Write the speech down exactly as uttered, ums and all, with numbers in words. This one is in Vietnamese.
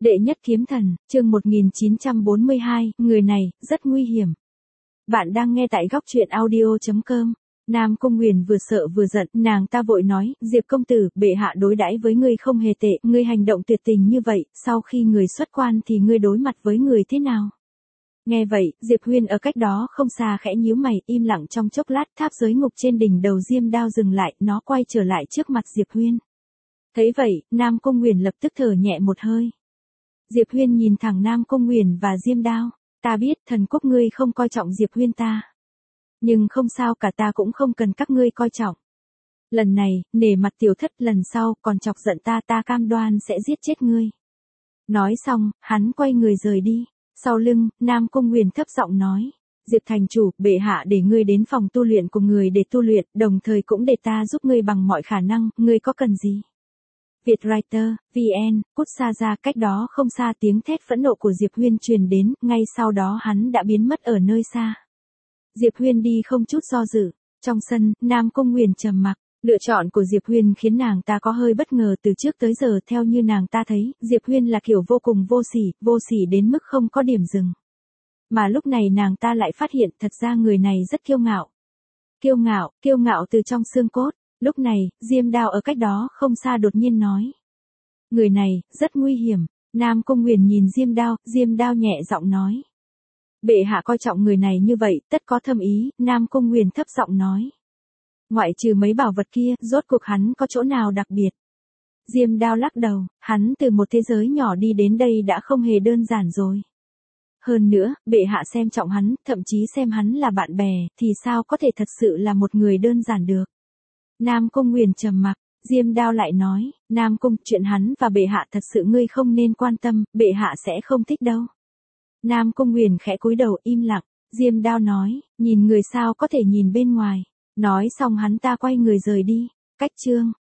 Đệ nhất kiếm thần, chương một nghìn chín trăm bốn mươi hai, người này, rất nguy hiểm. Bạn đang nghe tại góc truyện audio chấm com. Nam Cung Nguyền vừa sợ vừa giận, nàng ta vội nói, Diệp công tử, bệ hạ đối đãi với ngươi không hề tệ, ngươi hành động tuyệt tình như vậy, sau khi người xuất quan thì ngươi đối mặt với người thế nào? Nghe vậy, Diệp Huyên ở cách đó không xa khẽ nhíu mày, im lặng trong chốc lát, tháp giới ngục trên đỉnh đầu Diêm Đao dừng lại, nó quay trở lại trước mặt Diệp Huyên. Thấy vậy, Nam Cung Nguyền lập tức thở nhẹ một hơi. Diệp Huyên nhìn thẳng Nam Cung Nguyền và Diêm Đao, ta biết thần quốc ngươi không coi trọng Diệp Huyên ta. Nhưng không sao cả, ta cũng không cần các ngươi coi trọng. Lần này, nể mặt tiểu thất, lần sau còn chọc giận ta ta cam đoan sẽ giết chết ngươi. Nói xong, hắn quay người rời đi. Sau lưng, Nam Cung Nguyền thấp giọng nói, Diệp thành chủ, bệ hạ để ngươi đến phòng tu luyện của người để tu luyện, đồng thời cũng để ta giúp ngươi bằng mọi khả năng, ngươi có cần gì? Vietwriter, vê en, cút xa ra, cách đó không xa tiếng thét phẫn nộ của Diệp Huyên truyền đến, ngay sau đó hắn đã biến mất ở nơi xa. Diệp Huyên đi không chút do dự. Trong sân, Nam Cung Nguyền trầm mặc. Lựa chọn của Diệp Huyên khiến nàng ta có hơi bất ngờ. Từ trước tới giờ theo như nàng ta thấy, Diệp Huyên là kiểu vô cùng vô sỉ, vô sỉ đến mức không có điểm dừng. Mà lúc này nàng ta lại phát hiện thật ra người này rất kiêu ngạo. Kiêu ngạo, kiêu ngạo từ trong xương cốt. Lúc này, Diêm Đao ở cách đó không xa đột nhiên nói. Người này, rất nguy hiểm. Nam Cung Nguyền nhìn Diêm Đao, Diêm Đao nhẹ giọng nói. Bệ hạ coi trọng người này như vậy, tất có thâm ý, Nam Cung Nguyền thấp giọng nói. Ngoại trừ mấy bảo vật kia, rốt cuộc hắn có chỗ nào đặc biệt? Diêm Đao lắc đầu, hắn từ một thế giới nhỏ đi đến đây đã không hề đơn giản rồi. Hơn nữa, bệ hạ xem trọng hắn, thậm chí xem hắn là bạn bè, thì sao có thể thật sự là một người đơn giản được? Nam Cung Nguyền trầm mặc, Diêm Đao lại nói, Nam Cung, chuyện hắn và bệ hạ thật sự ngươi không nên quan tâm, bệ hạ sẽ không thích đâu. Nam Cung Nguyền khẽ cúi đầu im lặng, Diêm Đao nói, nhìn người sao có thể nhìn bên ngoài. Nói xong hắn ta quay người rời đi. Cách chương